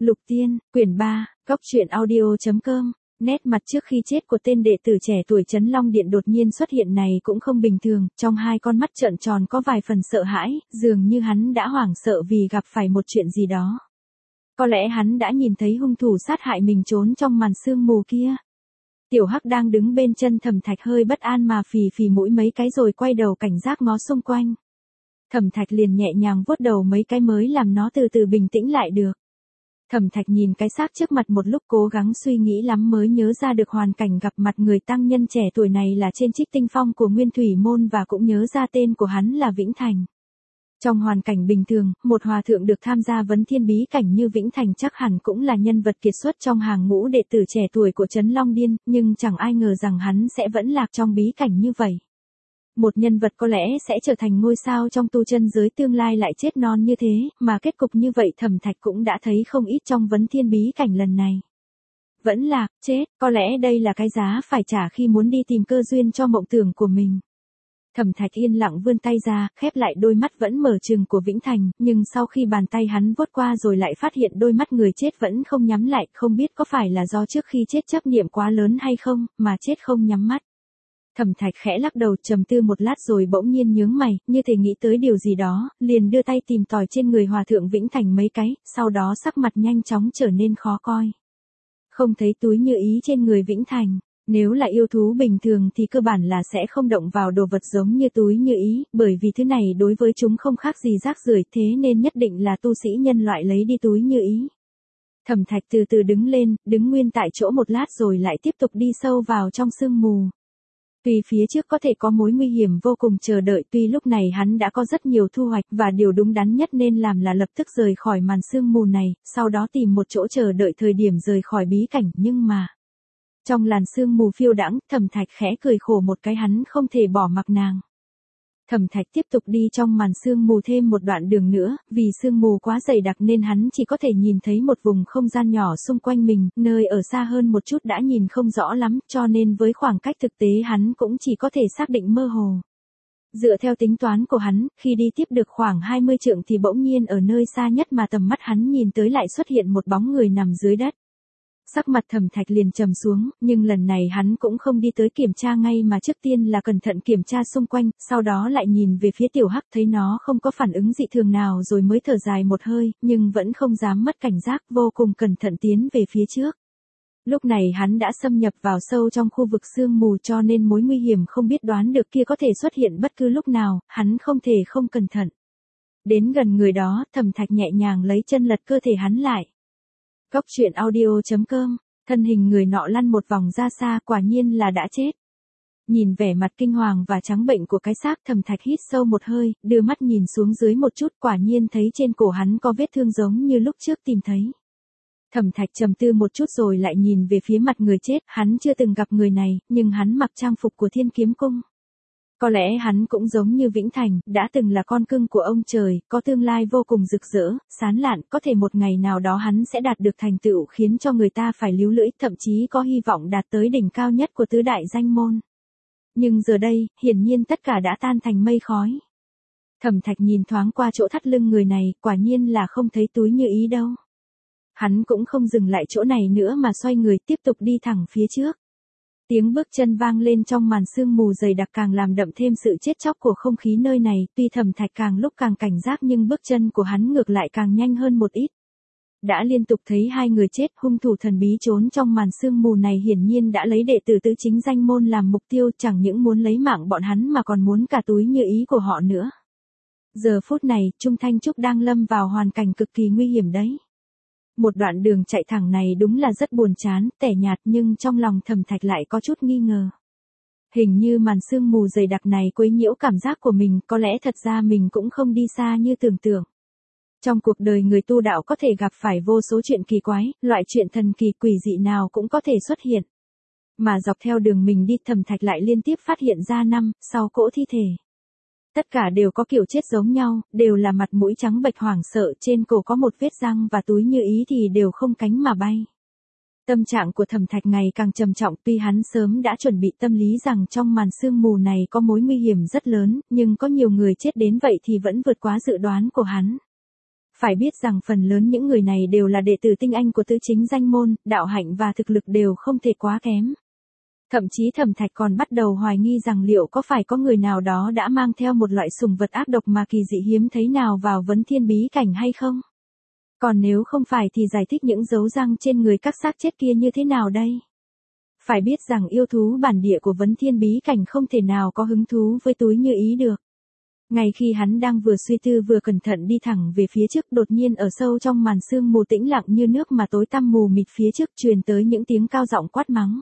Lục Tiên, quyển 3, góc truyện audio.com. Nét mặt trước khi chết của tên đệ tử trẻ tuổi Trấn Long Điện đột nhiên xuất hiện này cũng không bình thường, trong hai con mắt trợn tròn có vài phần sợ hãi, dường như hắn đã hoảng sợ vì gặp phải một chuyện gì đó. Có lẽ hắn đã nhìn thấy hung thủ sát hại mình trốn trong màn sương mù kia. Tiểu Hắc đang đứng bên chân Thẩm Thạch hơi bất an mà phì phì mũi mấy cái rồi quay đầu cảnh giác ngó xung quanh. Thẩm Thạch liền nhẹ nhàng vuốt đầu mấy cái mới làm nó từ từ bình tĩnh lại được. Thẩm Thạch nhìn cái xác trước mặt một lúc cố gắng suy nghĩ lắm mới nhớ ra được hoàn cảnh gặp mặt người tăng nhân trẻ tuổi này là trên Trích Tinh Phong của Nguyên Thủy Môn và cũng nhớ ra tên của hắn là Vĩnh Thành. Trong hoàn cảnh bình thường, một hòa thượng được tham gia vấn thiên bí cảnh như Vĩnh Thành chắc hẳn cũng là nhân vật kiệt xuất trong hàng ngũ đệ tử trẻ tuổi của Trấn Long Điên, nhưng chẳng ai ngờ rằng hắn sẽ vẫn lạc trong bí cảnh như vậy. Một nhân vật có lẽ sẽ trở thành ngôi sao trong tu chân giới tương lai lại chết non như thế, mà kết cục như vậy Thẩm Thạch cũng đã thấy không ít trong vấn thiên bí cảnh lần này. Vẫn lạc, chết, có lẽ đây là cái giá phải trả khi muốn đi tìm cơ duyên cho mộng tưởng của mình. Thẩm Thạch yên lặng vươn tay ra, khép lại đôi mắt vẫn mở trừng của Vĩnh Thành, nhưng sau khi bàn tay hắn vuốt qua rồi lại phát hiện đôi mắt người chết vẫn không nhắm lại, không biết có phải là do trước khi chết chấp niệm quá lớn hay không, mà chết không nhắm mắt. Thẩm Thạch khẽ lắc đầu trầm tư một lát rồi bỗng nhiên nhướng mày, như thể nghĩ tới điều gì đó, liền đưa tay tìm tòi trên người hòa thượng Vĩnh Thành mấy cái, sau đó sắc mặt nhanh chóng trở nên khó coi. Không thấy túi như ý trên người Vĩnh Thành, nếu là yêu thú bình thường thì cơ bản là sẽ không động vào đồ vật giống như túi như ý, bởi vì thứ này đối với chúng không khác gì rác rưởi, thế nên nhất định là tu sĩ nhân loại lấy đi túi như ý. Thẩm Thạch từ từ đứng lên, đứng nguyên tại chỗ một lát rồi lại tiếp tục đi sâu vào trong sương mù. Tuy phía trước có thể có mối nguy hiểm vô cùng chờ đợi, tuy lúc này hắn đã có rất nhiều thu hoạch và điều đúng đắn nhất nên làm là lập tức rời khỏi màn sương mù này, sau đó tìm một chỗ chờ đợi thời điểm rời khỏi bí cảnh, nhưng mà trong làn sương mù phiêu đãng, Thẩm Thạch khẽ cười khổ một cái, hắn không thể bỏ mặc nàng. Thẩm Thạch tiếp tục đi trong màn sương mù thêm một đoạn đường nữa, vì sương mù quá dày đặc nên hắn chỉ có thể nhìn thấy một vùng không gian nhỏ xung quanh mình, nơi ở xa hơn một chút đã nhìn không rõ lắm, cho nên với khoảng cách thực tế hắn cũng chỉ có thể xác định mơ hồ. Dựa theo tính toán của hắn, khi đi tiếp được khoảng 20 trượng thì bỗng nhiên ở nơi xa nhất mà tầm mắt hắn nhìn tới lại xuất hiện một bóng người nằm dưới đất. Sắc mặt Thẩm Thạch liền trầm xuống, nhưng lần này hắn cũng không đi tới kiểm tra ngay mà trước tiên là cẩn thận kiểm tra xung quanh, sau đó lại nhìn về phía Tiểu Hắc thấy nó không có phản ứng dị thường nào rồi mới thở dài một hơi, nhưng vẫn không dám mất cảnh giác, vô cùng cẩn thận tiến về phía trước. Lúc này hắn đã xâm nhập vào sâu trong khu vực sương mù cho nên mối nguy hiểm không biết đoán được kia có thể xuất hiện bất cứ lúc nào, hắn không thể không cẩn thận. Đến gần người đó, Thẩm Thạch nhẹ nhàng lấy chân lật cơ thể hắn lại. Góc truyện audio.com, thân hình người nọ lăn một vòng ra xa, quả nhiên là đã chết. Nhìn vẻ mặt kinh hoàng và trắng bệnh của cái xác, Thẩm Thạch hít sâu một hơi, đưa mắt nhìn xuống dưới một chút, quả nhiên thấy trên cổ hắn có vết thương giống như lúc trước tìm thấy. Thẩm Thạch trầm tư một chút rồi lại nhìn về phía mặt người chết, hắn chưa từng gặp người này, nhưng hắn mặc trang phục của Thiên Kiếm Cung. Có lẽ hắn cũng giống như Vĩnh Thành, đã từng là con cưng của ông trời, có tương lai vô cùng rực rỡ, sáng lạn, có thể một ngày nào đó hắn sẽ đạt được thành tựu khiến cho người ta phải líu lưỡi, thậm chí có hy vọng đạt tới đỉnh cao nhất của tứ đại danh môn. Nhưng giờ đây, hiển nhiên tất cả đã tan thành mây khói. Thẩm Thạch nhìn thoáng qua chỗ thắt lưng người này, quả nhiên là không thấy túi như ý đâu. Hắn cũng không dừng lại chỗ này nữa mà xoay người tiếp tục đi thẳng phía trước. Tiếng bước chân vang lên trong màn sương mù dày đặc càng làm đậm thêm sự chết chóc của không khí nơi này, tuy Thẩm Thạch càng lúc càng cảnh giác nhưng bước chân của hắn ngược lại càng nhanh hơn một ít. Đã liên tục thấy hai người chết, hung thủ thần bí trốn trong màn sương mù này hiển nhiên đã lấy đệ tử tứ chính danh môn làm mục tiêu, chẳng những muốn lấy mạng bọn hắn mà còn muốn cả túi như ý của họ nữa. Giờ phút này, Trung Thanh Trúc đang lâm vào hoàn cảnh cực kỳ nguy hiểm đấy. Một đoạn đường chạy thẳng này đúng là rất buồn chán, tẻ nhạt, nhưng trong lòng Thẩm Thạch lại có chút nghi ngờ. Hình như màn sương mù dày đặc này quấy nhiễu cảm giác của mình, có lẽ thật ra mình cũng không đi xa như tưởng tượng. Trong cuộc đời người tu đạo có thể gặp phải vô số chuyện kỳ quái, loại chuyện thần kỳ quỷ dị nào cũng có thể xuất hiện. Mà dọc theo đường mình đi, Thẩm Thạch lại liên tiếp phát hiện ra 5-6 cỗ thi thể. Tất cả đều có kiểu chết giống nhau, đều là mặt mũi trắng bệch hoảng sợ, trên cổ có một vết răng và túi như ý thì đều không cánh mà bay. Tâm trạng của Thẩm Thạch ngày càng trầm trọng, tuy hắn sớm đã chuẩn bị tâm lý rằng trong màn sương mù này có mối nguy hiểm rất lớn, nhưng có nhiều người chết đến vậy thì vẫn vượt quá dự đoán của hắn. Phải biết rằng phần lớn những người này đều là đệ tử tinh anh của tứ chính danh môn, đạo hạnh và thực lực đều không thể quá kém. Thậm chí Thẩm Thạch còn bắt đầu hoài nghi rằng liệu có phải có người nào đó đã mang theo một loại sùng vật ác độc mà kỳ dị hiếm thấy nào vào vấn thiên bí cảnh hay không? Còn nếu không phải thì giải thích những dấu răng trên người các xác chết kia như thế nào đây? Phải biết rằng yêu thú bản địa của vấn thiên bí cảnh không thể nào có hứng thú với túi như ý được. Ngay khi hắn đang vừa suy tư vừa cẩn thận đi thẳng về phía trước, đột nhiên ở sâu trong màn sương mù tĩnh lặng như nước mà tối tăm mù mịt phía trước truyền tới những tiếng cao giọng quát mắng.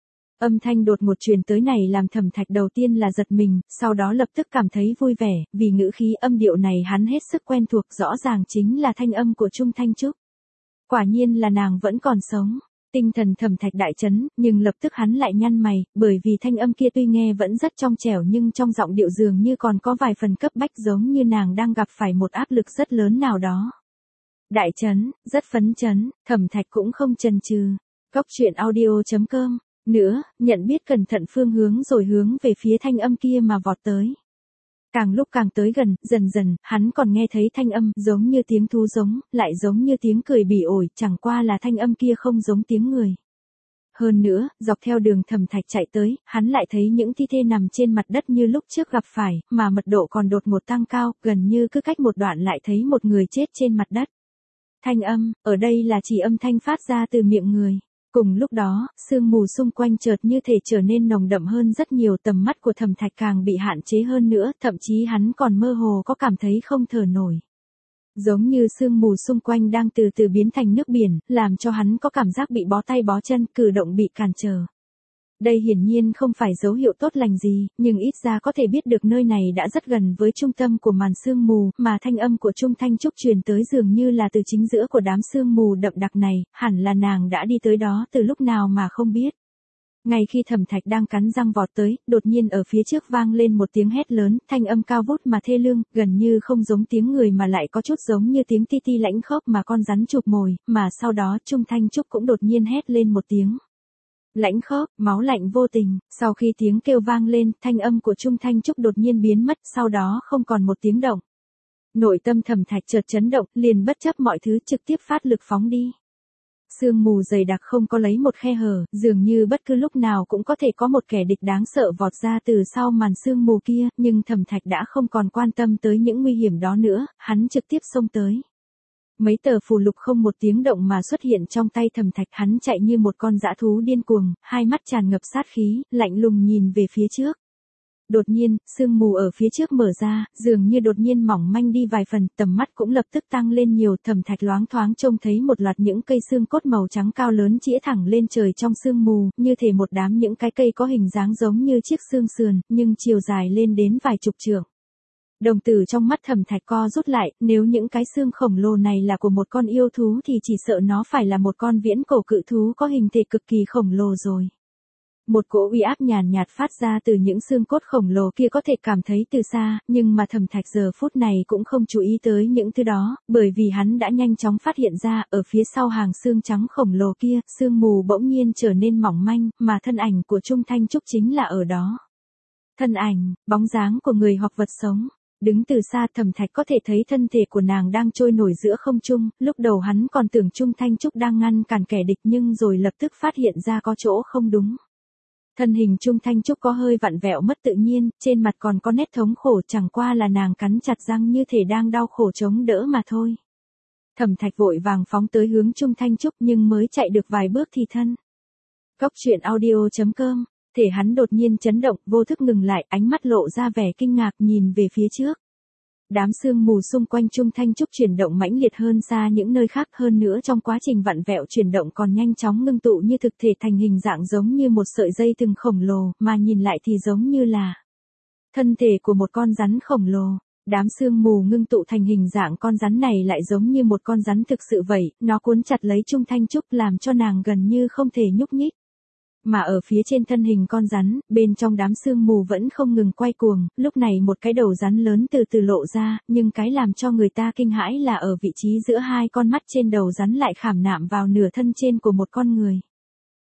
Âm thanh đột ngột truyền tới này làm Thẩm Thạch đầu tiên là giật mình, sau đó lập tức cảm thấy vui vẻ, vì ngữ khí âm điệu này hắn hết sức quen thuộc, rõ ràng chính là thanh âm của Trung Thanh Trúc. Quả nhiên là nàng vẫn còn sống. Tinh thần Thẩm Thạch đại chấn, nhưng lập tức hắn lại nhăn mày, bởi vì thanh âm kia tuy nghe vẫn rất trong trẻo nhưng trong giọng điệu dường như còn có vài phần cấp bách, giống như nàng đang gặp phải một áp lực rất lớn nào đó. Đại chấn, rất phấn chấn, Thẩm Thạch cũng không chần chừ. Góc truyện audio.com. Nữa, nhận biết cẩn thận phương hướng rồi hướng về phía thanh âm kia mà vọt tới. Càng lúc càng tới gần, dần dần, hắn còn nghe thấy thanh âm giống như tiếng thú giống, lại giống như tiếng cười bỉ ổi, chẳng qua là thanh âm kia không giống tiếng người. Hơn nữa, dọc theo đường Thẩm Thạch chạy tới, hắn lại thấy những thi thể nằm trên mặt đất như lúc trước gặp phải, mà mật độ còn đột ngột tăng cao, gần như cứ cách một đoạn lại thấy một người chết trên mặt đất. Thanh âm, ở đây là chỉ âm thanh phát ra từ miệng người. Cùng lúc đó, sương mù xung quanh chợt như thể trở nên nồng đậm hơn rất nhiều, tầm mắt của Thẩm Thạch càng bị hạn chế hơn nữa, thậm chí hắn còn mơ hồ có cảm thấy không thở nổi. Giống như sương mù xung quanh đang từ từ biến thành nước biển, làm cho hắn có cảm giác bị bó tay bó chân, cử động bị cản trở. Đây hiển nhiên không phải dấu hiệu tốt lành gì, nhưng ít ra có thể biết được nơi này đã rất gần với trung tâm của màn sương mù, mà thanh âm của Trung Thanh Trúc truyền tới dường như là từ chính giữa của đám sương mù đậm đặc này, hẳn là nàng đã đi tới đó từ lúc nào mà không biết. Ngay khi Thẩm Thạch đang cắn răng vọt tới, đột nhiên ở phía trước vang lên một tiếng hét lớn, thanh âm cao vút mà thê lương, gần như không giống tiếng người mà lại có chút giống như tiếng ti ti lãnh khốc mà con rắn chụp mồi, mà sau đó Trung Thanh Trúc cũng đột nhiên hét lên một tiếng. Lãnh khốc, máu lạnh vô tình, sau khi tiếng kêu vang lên, thanh âm của Trung Thanh Trúc đột nhiên biến mất, sau đó không còn một tiếng động. Nội tâm Thẩm Thạch chợt chấn động, liền bất chấp mọi thứ trực tiếp phát lực phóng đi. Sương mù dày đặc không có lấy một khe hở, dường như bất cứ lúc nào cũng có thể có một kẻ địch đáng sợ vọt ra từ sau màn sương mù kia, nhưng Thẩm Thạch đã không còn quan tâm tới những nguy hiểm đó nữa, hắn trực tiếp xông tới. Mấy tờ phù lục không một tiếng động mà xuất hiện trong tay Thẩm Thạch, hắn chạy như một con dã thú điên cuồng, hai mắt tràn ngập sát khí, lạnh lùng nhìn về phía trước. Đột nhiên, sương mù ở phía trước mở ra, dường như đột nhiên mỏng manh đi vài phần, tầm mắt cũng lập tức tăng lên nhiều, Thẩm Thạch loáng thoáng trông thấy một loạt những cây xương cốt màu trắng cao lớn chĩa thẳng lên trời trong sương mù, như thể một đám những cái cây có hình dáng giống như chiếc xương sườn, nhưng chiều dài lên đến vài chục trượng. Đồng tử trong mắt Thẩm Thạch co rút lại, nếu những cái xương khổng lồ này là của một con yêu thú thì chỉ sợ nó phải là một con viễn cổ cự thú có hình thể cực kỳ khổng lồ rồi. Một cỗ uy áp nhàn nhạt phát ra từ những xương cốt khổng lồ kia có thể cảm thấy từ xa, nhưng mà Thẩm Thạch giờ phút này cũng không chú ý tới những thứ đó, bởi vì hắn đã nhanh chóng phát hiện ra, ở phía sau hàng xương trắng khổng lồ kia, sương mù bỗng nhiên trở nên mỏng manh, mà thân ảnh của Trung Thanh Trúc chính là ở đó. Thân ảnh, bóng dáng của người hoặc vật sống. Đứng từ xa Thẩm Thạch có thể thấy thân thể của nàng đang trôi nổi giữa không trung, lúc đầu hắn còn tưởng Trung Thanh Trúc đang ngăn cản kẻ địch nhưng rồi lập tức phát hiện ra có chỗ không đúng. Thân hình Trung Thanh Trúc có hơi vặn vẹo mất tự nhiên, trên mặt còn có nét thống khổ, chẳng qua là nàng cắn chặt răng như thể đang đau khổ chống đỡ mà thôi. Thẩm Thạch vội vàng phóng tới hướng Trung Thanh Trúc nhưng mới chạy được vài bước thì thân. Góc truyện audio.com, thể hắn đột nhiên chấn động, vô thức ngừng lại, ánh mắt lộ ra vẻ kinh ngạc nhìn về phía trước. Đám sương mù xung quanh Trung Thanh Trúc chuyển động mãnh liệt hơn xa những nơi khác, hơn nữa trong quá trình vặn vẹo chuyển động còn nhanh chóng ngưng tụ như thực thể thành hình dạng giống như một sợi dây thừng khổng lồ, mà nhìn lại thì giống như là thân thể của một con rắn khổng lồ. Đám sương mù ngưng tụ thành hình dạng con rắn này lại giống như một con rắn thực sự vậy, nó cuốn chặt lấy Trung Thanh Trúc làm cho nàng gần như không thể nhúc nhích. Mà ở phía trên thân hình con rắn, bên trong đám sương mù vẫn không ngừng quay cuồng, lúc này một cái đầu rắn lớn từ từ lộ ra, nhưng cái làm cho người ta kinh hãi là ở vị trí giữa hai con mắt trên đầu rắn lại khảm nạm vào nửa thân trên của một con người.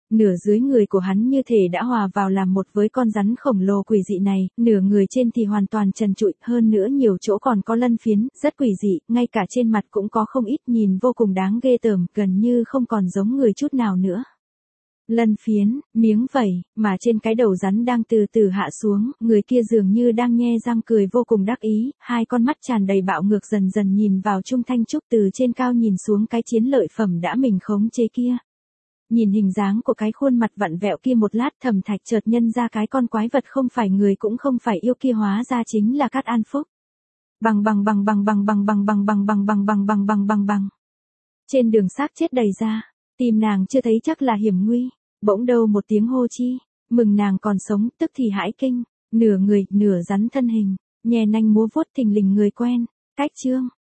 Nửa dưới người của hắn như thể đã hòa vào làm một với con rắn khổng lồ quỷ dị này, nửa người trên thì hoàn toàn trần trụi, hơn nữa nhiều chỗ còn có lân phiến, rất quỷ dị, ngay cả trên mặt cũng có không ít, nhìn vô cùng đáng ghê tởm, gần như không còn giống người chút nào nữa. Lân phiến, miếng vảy, mà trên cái đầu rắn đang từ từ hạ xuống, người kia dường như đang nhe răng cười vô cùng đắc ý, hai con mắt tràn đầy bạo ngược dần dần nhìn vào Trung Thanh Trúc từ trên cao nhìn xuống cái chiến lợi phẩm đã mình khống chế kia. Nhìn hình dáng của cái khuôn mặt vặn vẹo kia một lát, Thẩm Thạch chợt nhân ra cái con quái vật không phải người cũng không phải yêu kia hóa ra chính là Cát An Phúc. Bằng bằng bằng bằng bằng bằng bằng bằng bằng bằng bằng bằng bằng bằng bằng bằng. Trên đường xác chết đầy ra, tim nàng chưa thấy chắc là hiểm nguy, bỗng đâu một tiếng hô chi, mừng nàng còn sống, tức thì hãi kinh, nửa người, nửa rắn thân hình, nhè nanh múa vuốt thình lình người quen, Cách Chương.